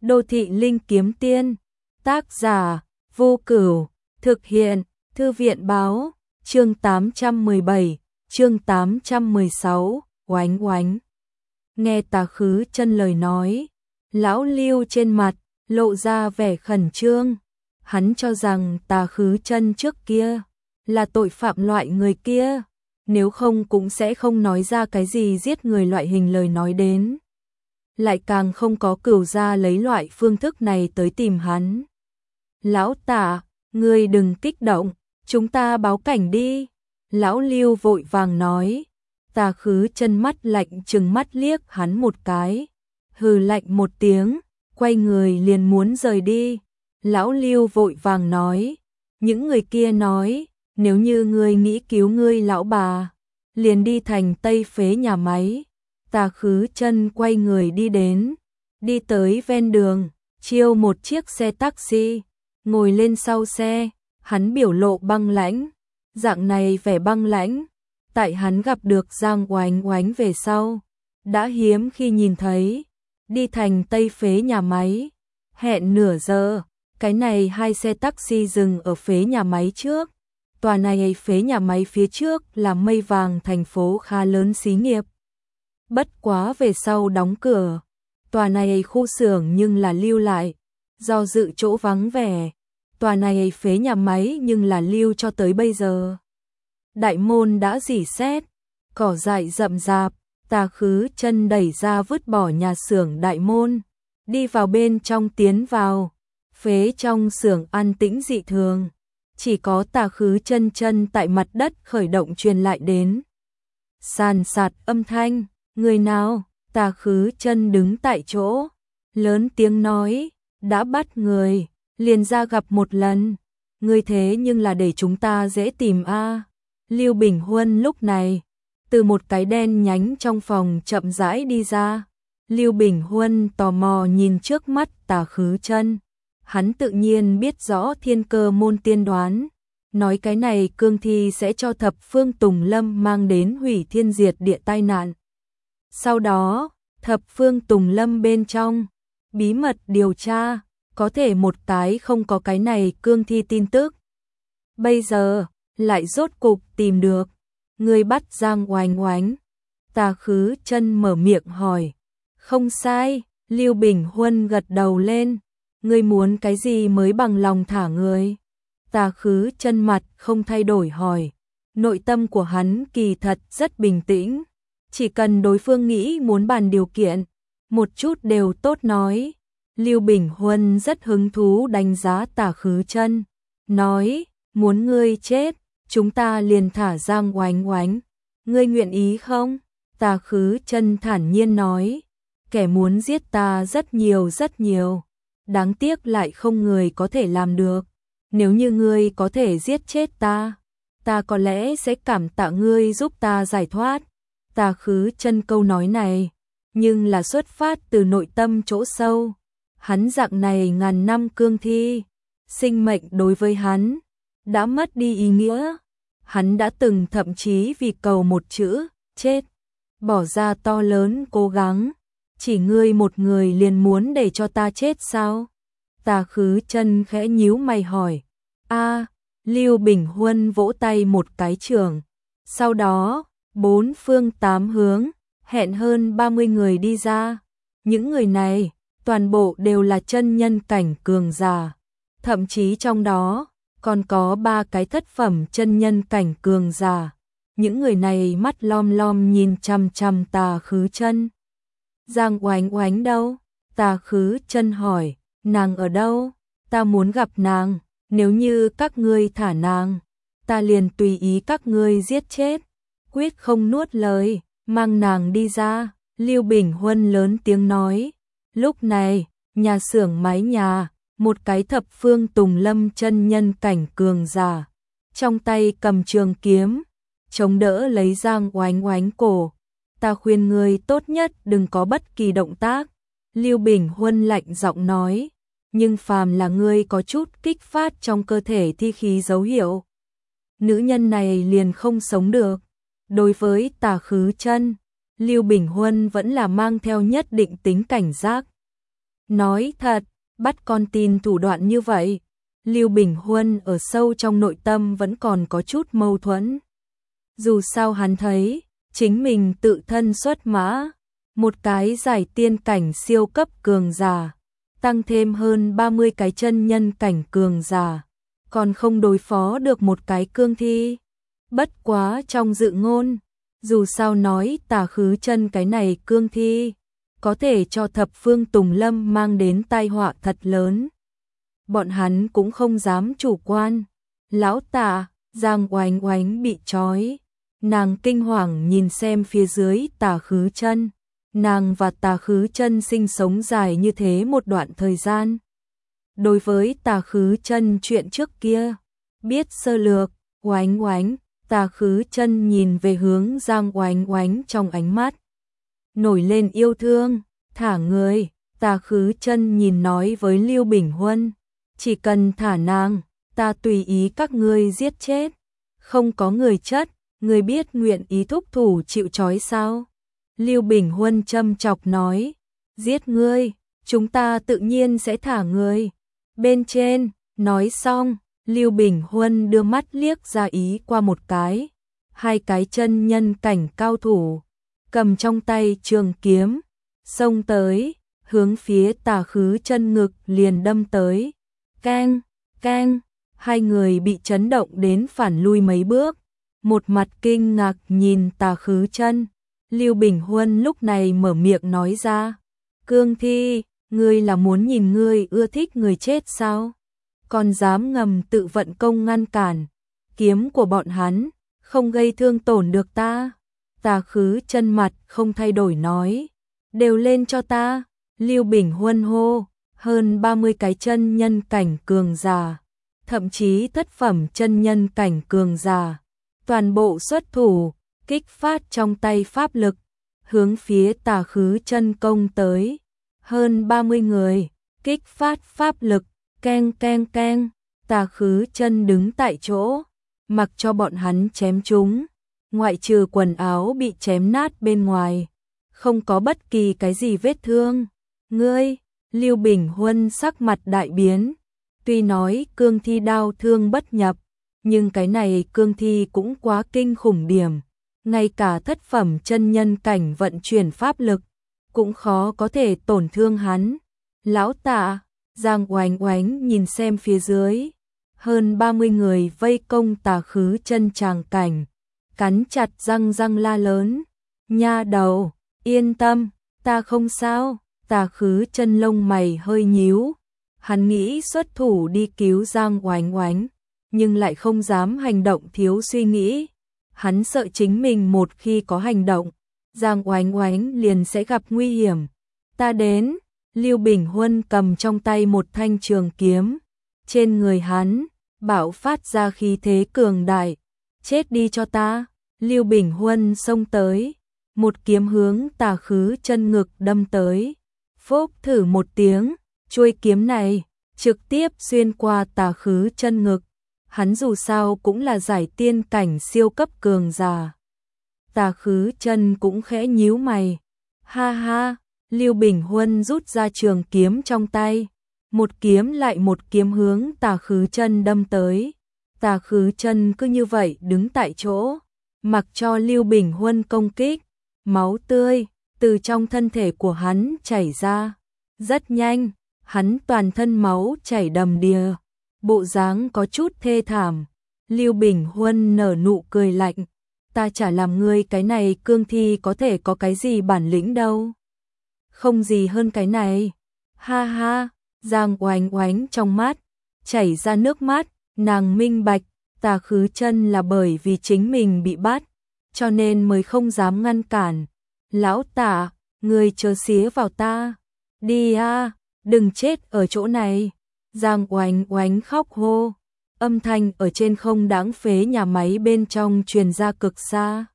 Đô thị linh kiếm tiên, tác giả, Vô Cửu, thực hiện, Thư viện báo, chương 817, chương 816, oánh oánh. Nghe Tà Khứ Chân lời nói, lão Lưu trên mặt, lộ ra vẻ khẩn trương. Hắn cho rằng Tà Khứ Chân trước kia, là tội phạm loại người kia, nếu không cũng sẽ không nói ra cái gì giết người loại hình lời nói đến. Lại càng không có Cửu gia lấy loại phương thức này tới tìm hắn. Lão Tả, ngươi đừng kích động, chúng ta báo cảnh đi. Lão Lưu vội vàng nói. Tà Khứ Chân mắt lạnh trừng mắt liếc hắn một cái, hừ lạnh một tiếng, quay người liền muốn rời đi. Lão Lưu vội vàng nói, những người kia nói, nếu như ngươi nghĩ cứu ngươi lão bà, liền đi thành Tây Phế nhà máy. Tà Khứ Chân quay người đi đến, đi tới ven đường, chiêu một chiếc xe taxi, ngồi lên sau xe, hắn biểu lộ băng lãnh, dạng này vẻ băng lãnh, tại hắn gặp được Giang Oánh Oánh về sau, đã hiếm khi nhìn thấy. Đi thành Tây Phế nhà máy, hẹn nửa giờ, cái này hai xe taxi dừng ở phế nhà máy trước. Tòa này phế nhà máy phía trước là Mây Vàng, thành phố khá lớn xí nghiệp. Bất quá về sau đóng cửa, tòa này khu xưởng nhưng là lưu lại, do dự chỗ vắng vẻ. Tòa này phế nhà máy nhưng là lưu cho tới bây giờ. Đại môn đã rỉ sét, cỏ dại rậm rạp. Tà Khứ Chân đẩy ra vứt bỏ nhà xưởng đại môn, đi vào bên trong tiến vào. Phế trong xưởng an tĩnh dị thường, chỉ có Tà Khứ Chân chân tại mặt đất khởi động truyền lại đến. Sàn sạt âm thanh, người nào? Tà Khứ Chân đứng tại chỗ, lớn tiếng nói, đã bắt người, liền ra gặp một lần. Người thế nhưng là để chúng ta dễ tìm a. Lưu Bình Huân lúc này từ một cái đen nhánh trong phòng chậm rãi đi ra. Lưu Bình Huân tò mò nhìn trước mắt Tà Khứ Chân. Hắn tự nhiên biết rõ thiên cơ môn tiên đoán, nói cái này cương thi sẽ cho Thập Phương Tùng Lâm mang đến hủy thiên diệt địa tai nạn. Sau đó, Thập Phương Tùng Lâm bên trong bí mật điều tra, có thể một cái không có cái này cương thi tin tức. Bây giờ lại rốt cục tìm được. Người bắt Giang Oánh Oánh. Tà Khứ Chân mở miệng hỏi. Không sai, Lưu Bình Huân gật đầu lên. Ngươi muốn cái gì mới bằng lòng thả người? Tà Khứ Chân mặt không thay đổi hỏi. Nội tâm của hắn kỳ thật rất bình tĩnh. Chỉ cần đối phương nghĩ muốn bàn điều kiện, một chút đều tốt nói. Lưu Bình Huân rất hứng thú đánh giá Tà Khứ Chân. Nói, muốn ngươi chết, chúng ta liền thả Giang Oánh Oánh. Ngươi nguyện ý không? Tà Khứ Chân thản nhiên nói. Kẻ muốn giết ta rất nhiều rất nhiều. Đáng tiếc lại không người có thể làm được. Nếu như ngươi có thể giết chết ta, ta có lẽ sẽ cảm tạ ngươi giúp ta giải thoát. Tà Khứ Chân câu nói này, nhưng là xuất phát từ nội tâm chỗ sâu. Hắn dạng này ngàn năm cương thi, sinh mệnh đối với hắn đã mất đi ý nghĩa. Hắn đã từng thậm chí vì cầu một chữ, chết, bỏ ra to lớn cố gắng. Chỉ ngươi một người liền muốn để cho ta chết sao? Tà Khứ Chân khẽ nhíu mày hỏi. A, Lưu Bình Huân vỗ tay một cái trường. Sau đó, bốn phương tám hướng, hẹn hơn 30 người đi ra. Những người này, toàn bộ đều là chân nhân cảnh cường giả. Thậm chí trong đó, còn có 3 cái thất phẩm chân nhân cảnh cường giả. Những người này mắt lom lom nhìn chằm chằm Tà Khứ Chân. Giang Oánh Oánh đâu? Tà Khứ Chân hỏi. Nàng ở đâu? Ta muốn gặp nàng. Nếu như các ngươi thả nàng, ta liền tùy ý các ngươi giết chết. Quyết không nuốt lời, mang nàng đi ra. Lưu Bình Huân lớn tiếng nói. Lúc này, nhà xưởng mái nhà, một cái Thập Phương Tùng Lâm chân nhân cảnh cường giả, trong tay cầm trường kiếm, chống đỡ lấy Giang Oánh Oánh cổ. Ta khuyên ngươi tốt nhất đừng có bất kỳ động tác. Lưu Bình Huân lạnh giọng nói. Nhưng phàm là ngươi có chút kích phát trong cơ thể thi khí dấu hiệu, nữ nhân này liền không sống được. Đối với Tà Khứ Chân, Lưu Bình Huân vẫn là mang theo nhất định tính cảnh giác. Nói thật, bắt con tin thủ đoạn như vậy. Lưu Bình Huân ở sâu trong nội tâm vẫn còn có chút mâu thuẫn. Dù sao hắn thấy, chính mình tự thân xuất mã, một cái giải tiên cảnh siêu cấp cường giả, tăng thêm hơn 30 cái chân nhân cảnh cường giả, còn không đối phó được một cái cương thi. Bất quá trong dự ngôn, dù sao nói Tà Khứ Chân cái này cương thi, có thể cho thập phương Tùng Lâm mang đến tai họa thật lớn. Bọn hắn cũng không dám chủ quan. Lão Tà, Giang Oánh Oánh bị trói. Nàng kinh hoàng nhìn xem phía dưới Tà Khứ Chân. Nàng và Tà Khứ Chân sinh sống dài như thế một đoạn thời gian. Đối với Tà Khứ Chân chuyện trước kia, biết sơ lược. Oánh Oánh, Tà Khứ Chân nhìn về hướng Giang Oánh Oánh trong ánh mắt nổi lên yêu thương. Thả người. Tà Khứ Chân nhìn nói với Lưu Bình Huân, chỉ cần thả nàng, ta tùy ý các ngươi giết chết. Không có người chất, người biết nguyện ý thúc thủ chịu trói sao? Lưu Bình Huân châm chọc nói, giết ngươi, chúng ta tự nhiên sẽ thả ngươi. Bên trên, nói xong, Lưu Bình Huân đưa mắt liếc ra ý qua một cái. Hai cái chân nhân cảnh cao thủ, cầm trong tay trường kiếm, xông tới, hướng phía Tà Khứ Chân ngực liền đâm tới. Keng, keng, hai người bị chấn động đến phản lui mấy bước, một mặt kinh ngạc nhìn Tà Khứ Chân. Lưu Bình Huân lúc này mở miệng nói ra, cương thi, ngươi là muốn nhìn ngươi ưa thích người chết sao? Còn dám ngầm tự vận công ngăn cản, kiếm của bọn hắn, không gây thương tổn được ta. Tà Khứ Chân mặt không thay đổi nói, đều lên cho ta. Lưu Bình Huân hô, hơn 30 cái chân nhân cảnh cường giả, thậm chí thất phẩm chân nhân cảnh cường giả, toàn bộ xuất thủ, kích phát trong tay pháp lực, hướng phía Tà Khứ Chân công tới. Hơn 30 người, kích phát pháp lực, keng keng keng, Tà Khứ Chân đứng tại chỗ, mặc cho bọn hắn chém chúng, ngoại trừ quần áo bị chém nát bên ngoài, không có bất kỳ cái gì vết thương. Ngươi, Lưu Bình Huân sắc mặt đại biến, tuy nói cương thi đao thương bất nhập, nhưng cái này cương thi cũng quá kinh khủng điểm, ngay cả thất phẩm chân nhân cảnh vận chuyển pháp lực, cũng khó có thể tổn thương hắn. Lão Tà, Giang Oánh Oánh nhìn xem phía dưới, hơn 30 người vây công Tà Khứ Chân tràng cảnh, cắn chặt răng răng la lớn, nha đầu, yên tâm, ta không sao. Tà Khứ Chân lông mày hơi nhíu, hắn nghĩ xuất thủ đi cứu Giang Oánh Oánh, nhưng lại không dám hành động thiếu suy nghĩ. Hắn sợ chính mình một khi có hành động, Giang Oánh Oánh liền sẽ gặp nguy hiểm. Ta đến. Lưu Bình Huân cầm trong tay một thanh trường kiếm, trên người hắn bạo phát ra khí thế cường đại. Chết đi cho ta. Lưu Bình Huân xông tới, một kiếm hướng Tà Khứ Chân ngực đâm tới. Phốc thử một tiếng, chuôi kiếm này trực tiếp xuyên qua Tà Khứ Chân ngực. Hắn dù sao cũng là giải tiên cảnh siêu cấp cường giả. Tà Khứ Chân cũng khẽ nhíu mày. Ha ha, Lưu Bình Huân rút ra trường kiếm trong tay, một kiếm lại một kiếm hướng Tà Khứ Chân đâm tới. Tà Khứ Chân cứ như vậy đứng tại chỗ, mặc cho Lưu Bình Huân công kích, máu tươi từ trong thân thể của hắn chảy ra. Rất nhanh, hắn toàn thân máu chảy đầm đìa, bộ dáng có chút thê thảm. Lưu Bình Huân nở nụ cười lạnh, ta chả làm ngươi cái này cương thi có thể có cái gì bản lĩnh đâu. Không gì hơn cái này. Ha ha, Giang Oánh Oánh trong mắt chảy ra nước mắt, nàng minh bạch, Tà Khứ Chân là bởi vì chính mình bị bắt, cho nên mới không dám ngăn cản. Lão Tà, ngươi chớ xía vào ta. Đi a, đừng chết ở chỗ này. Giang Oánh Oánh khóc hô, âm thanh ở trên không đáng phế nhà máy bên trong truyền ra cực xa.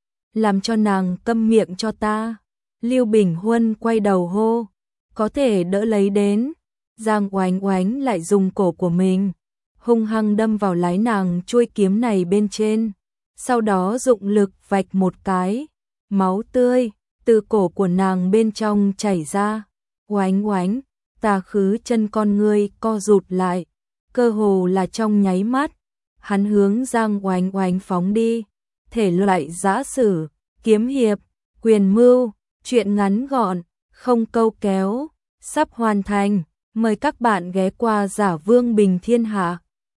Làm cho nàng câm miệng cho ta. Lưu Bình Huân quay đầu hô, có thể đỡ lấy đến. Giang Oánh Oánh lại dùng cổ của mình hung hăng đâm vào lái nàng chuôi kiếm này bên trên, sau đó dụng lực vạch một cái, máu tươi từ cổ của nàng bên trong chảy ra. Oánh Oánh, tà khứ chân con người co rụt lại, cơ hồ là trong nháy mắt, hắn hướng Giang Oánh Oánh phóng đi. Thể loại giã sử, kiếm hiệp, quyền mưu, truyện ngắn gọn, không câu kéo, sắp hoàn thành. Mời các bạn ghé qua Giả Vương Bình Thiên Hạ.